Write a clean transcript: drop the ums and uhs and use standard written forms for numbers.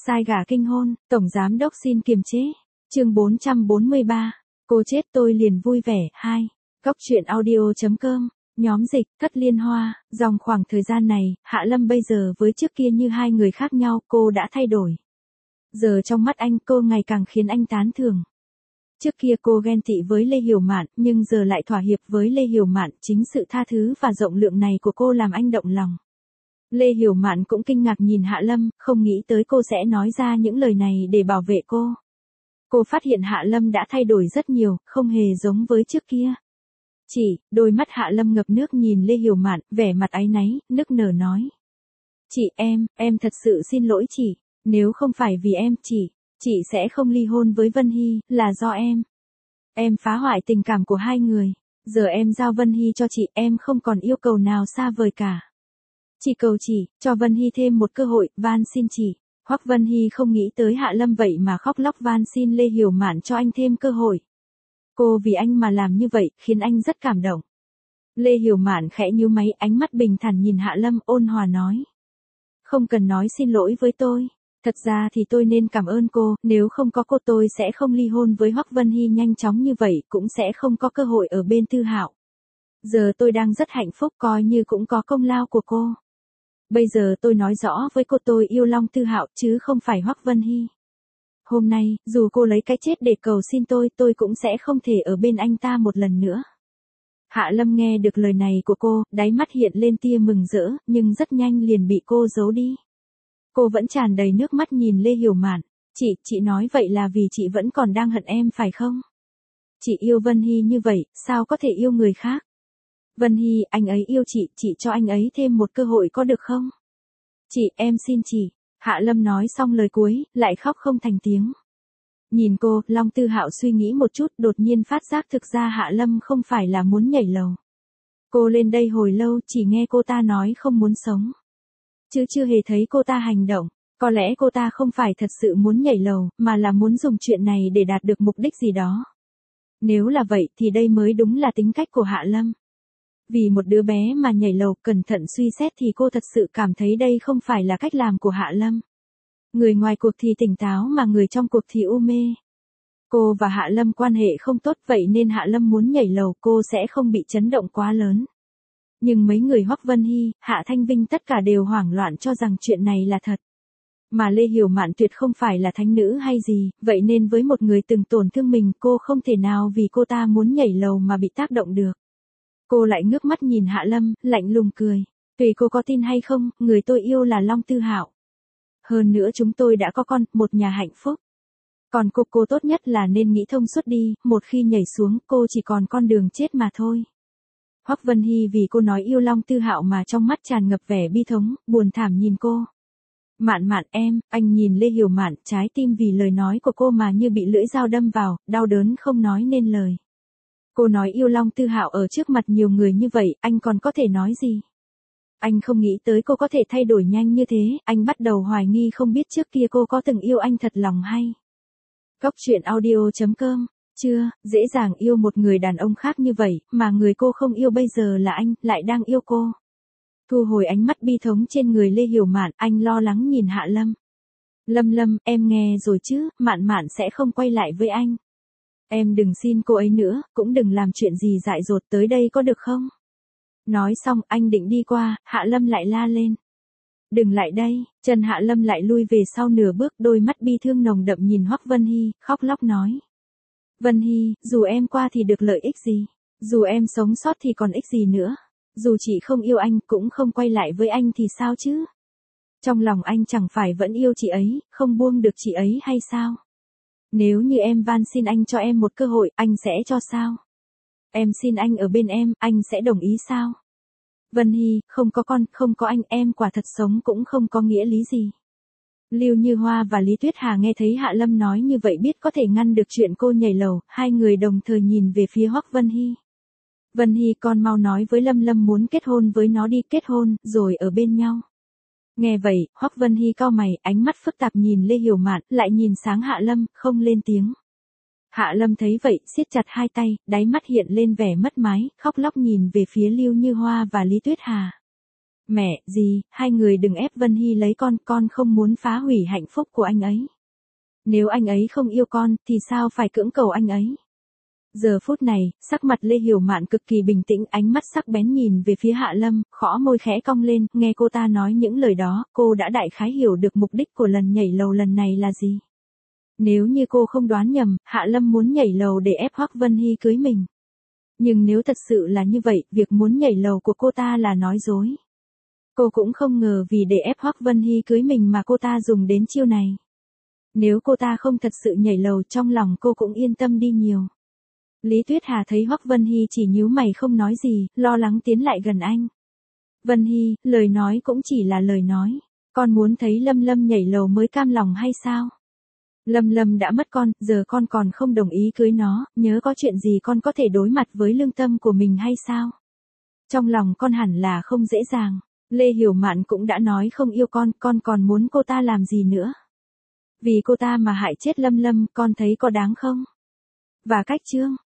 Sai gà kinh hôn, tổng giám đốc xin kiềm chế. Chương 443. Cô chết tôi liền vui vẻ. 2. Góc truyện audio.com. Nhóm dịch, Thất Liên Hoa. Dòng khoảng thời gian này, Hạ Lâm bây giờ với trước kia như hai người khác nhau, cô đã thay đổi. Giờ trong mắt anh cô ngày càng khiến anh tán thưởng. Trước kia cô ghen tị với Lê Hiểu Mạn, nhưng giờ lại thỏa hiệp với Lê Hiểu Mạn, chính sự tha thứ và rộng lượng này của cô làm anh động lòng. Lê Hiểu Mạn cũng kinh ngạc nhìn Hạ Lâm, không nghĩ tới cô sẽ nói ra những lời này để bảo vệ cô. Cô phát hiện Hạ Lâm đã thay đổi rất nhiều, không hề giống với trước kia. Đôi mắt Hạ Lâm ngập nước nhìn Lê Hiểu Mạn, vẻ mặt áy náy, nức nở nói. Chị em thật sự xin lỗi chị, nếu không phải vì em, chị sẽ không ly hôn với Vân Hy, là do em. Em phá hoại tình cảm của hai người, giờ em giao Vân Hy cho chị, em không còn yêu cầu nào xa vời cả. Chỉ cầu chị, cho Vân Hy thêm một cơ hội, van xin chị. Hoắc Vân Hy không nghĩ tới Hạ Lâm vậy mà khóc lóc van xin Lê Hiểu Mạn cho anh thêm cơ hội. Cô vì anh mà làm như vậy, khiến anh rất cảm động. Lê Hiểu Mạn khẽ nhíu máy, ánh mắt bình thản nhìn Hạ Lâm, ôn hòa nói. Không cần nói xin lỗi với tôi. Thật ra thì tôi nên cảm ơn cô, nếu không có cô tôi sẽ không ly hôn với Hoắc Vân Hy nhanh chóng như vậy, cũng sẽ không có cơ hội ở bên Tư Hạo. Giờ tôi đang rất hạnh phúc, coi như cũng có công lao của cô. Bây giờ tôi nói rõ với cô tôi yêu Long Tư Hạo chứ không phải Hoắc Vân Hy. Hôm nay, dù cô lấy cái chết để cầu xin tôi cũng sẽ không thể ở bên anh ta một lần nữa. Hạ Lâm nghe được lời này của cô, đáy mắt hiện lên tia mừng rỡ, nhưng rất nhanh liền bị cô giấu đi. Cô vẫn tràn đầy nước mắt nhìn Lê Hiểu Mạn. Chị nói vậy là vì chị vẫn còn đang hận em phải không? Chị yêu Vân Hy như vậy, sao có thể yêu người khác? Vân Hy, anh ấy yêu chị cho anh ấy thêm một cơ hội có được không? Em xin chị. Hạ Lâm nói xong lời cuối, lại khóc không thành tiếng. Nhìn cô, Long Tư Hạo suy nghĩ một chút, đột nhiên phát giác thực ra Hạ Lâm không phải là muốn nhảy lầu. Cô lên đây hồi lâu, chỉ nghe cô ta nói không muốn sống. Chứ chưa hề thấy cô ta hành động. Có lẽ cô ta không phải thật sự muốn nhảy lầu, mà là muốn dùng chuyện này để đạt được mục đích gì đó. Nếu là vậy thì đây mới đúng là tính cách của Hạ Lâm. Vì một đứa bé mà nhảy lầu, cẩn thận suy xét thì cô thật sự cảm thấy đây không phải là cách làm của Hạ Lâm. Người ngoài cuộc thì tỉnh táo mà người trong cuộc thì u mê. Cô và Hạ Lâm quan hệ không tốt, vậy nên Hạ Lâm muốn nhảy lầu cô sẽ không bị chấn động quá lớn. Nhưng mấy người Hoắc Vân Hy, Hạ Thanh Vinh tất cả đều hoảng loạn cho rằng chuyện này là thật. Mà Lê Hiểu Mạn tuyệt không phải là thánh nữ hay gì, vậy nên với một người từng tổn thương mình cô không thể nào vì cô ta muốn nhảy lầu mà bị tác động được. Cô lại ngước mắt nhìn Hạ Lâm, lạnh lùng cười. Tùy cô có tin hay không, người tôi yêu là Long Tư Hạo. Hơn nữa chúng tôi đã có con, một nhà hạnh phúc. Còn cô tốt nhất là nên nghĩ thông suốt đi, một khi nhảy xuống cô chỉ còn con đường chết mà thôi. Hoắc Vân Hy vì cô nói yêu Long Tư Hạo mà trong mắt tràn ngập vẻ bi thống, buồn thảm nhìn cô. Mạn, anh nhìn Lê Hiểu Mạn, trái tim vì lời nói của cô mà như bị lưỡi dao đâm vào, đau đớn không nói nên lời. Cô nói yêu Long Tư Hạo ở trước mặt nhiều người như vậy, anh còn có thể nói gì? Anh không nghĩ tới cô có thể thay đổi nhanh như thế, anh bắt đầu hoài nghi không biết trước kia cô có từng yêu anh thật lòng hay. Góc truyện audio.com. Chưa, dễ dàng yêu một người đàn ông khác như vậy, mà người cô không yêu bây giờ là anh, lại đang yêu cô. Thu hồi ánh mắt bi thống trên người Lê Hiểu Mạn, anh lo lắng nhìn Hạ Lâm. Lâm, em nghe rồi chứ, Mạn sẽ không quay lại với anh. Em đừng xin cô ấy nữa, cũng đừng làm chuyện gì dại dột tới đây có được không? Nói xong anh định đi qua, Hạ Lâm lại la lên. Đừng lại đây, chân Hạ Lâm lại lui về sau nửa bước, đôi mắt bi thương nồng đậm nhìn Hoắc Vân Hy, khóc lóc nói. Vân Hy, dù em qua thì được lợi ích gì? Dù em sống sót thì còn ích gì nữa? Dù chị không yêu anh, cũng không quay lại với anh thì sao chứ? Trong lòng anh chẳng phải vẫn yêu chị ấy, không buông được chị ấy hay sao? Nếu như em van xin anh cho em một cơ hội, anh sẽ cho sao? Em xin anh ở bên em, anh sẽ đồng ý sao? Vân Hy, không có con, không có anh, em quả thật sống cũng không có nghĩa lý gì. Lưu Như Hoa và Lý Tuyết Hà nghe thấy Hạ Lâm nói như vậy biết có thể ngăn được chuyện cô nhảy lầu, hai người đồng thời nhìn về phía Hoắc Vân Hy. Vân Hy, con mau nói với Lâm muốn kết hôn với nó đi, kết hôn, rồi ở bên nhau. Nghe vậy, Hoắc Vân Hy cau mày, ánh mắt phức tạp nhìn Lê Hiểu Mạn, lại nhìn sáng Hạ Lâm, không lên tiếng. Hạ Lâm thấy vậy, siết chặt hai tay, đáy mắt hiện lên vẻ mất mái, khóc lóc nhìn về phía Lưu Như Hoa và Lý Tuyết Hà. Mẹ, dì, hai người đừng ép Vân Hy lấy con không muốn phá hủy hạnh phúc của anh ấy. Nếu anh ấy không yêu con, thì sao phải cưỡng cầu anh ấy? Giờ phút này, sắc mặt Lê Hiểu Mạn cực kỳ bình tĩnh, ánh mắt sắc bén nhìn về phía Hạ Lâm, khõ môi khẽ cong lên, nghe cô ta nói những lời đó, cô đã đại khái hiểu được mục đích của lần nhảy lầu lần này là gì. Nếu như cô không đoán nhầm, Hạ Lâm muốn nhảy lầu để ép Hoắc Vân Hy cưới mình. Nhưng nếu thật sự là như vậy, việc muốn nhảy lầu của cô ta là nói dối. Cô cũng không ngờ vì để ép Hoắc Vân Hy cưới mình mà cô ta dùng đến chiêu này. Nếu cô ta không thật sự nhảy lầu, trong lòng cô cũng yên tâm đi nhiều. Lý Tuyết Hà thấy Hoắc Vân Hy chỉ nhíu mày không nói gì, lo lắng tiến lại gần anh. Vân Hy, lời nói cũng chỉ là lời nói. Con muốn thấy Lâm Lâm nhảy lầu mới cam lòng hay sao? Lâm Lâm đã mất con, giờ con còn không đồng ý cưới nó, nhớ có chuyện gì con có thể đối mặt với lương tâm của mình hay sao? Trong lòng con hẳn là không dễ dàng. Lê Hiểu Mạn cũng đã nói không yêu con còn muốn cô ta làm gì nữa? Vì cô ta mà hại chết Lâm Lâm, con thấy có đáng không? Và cách chương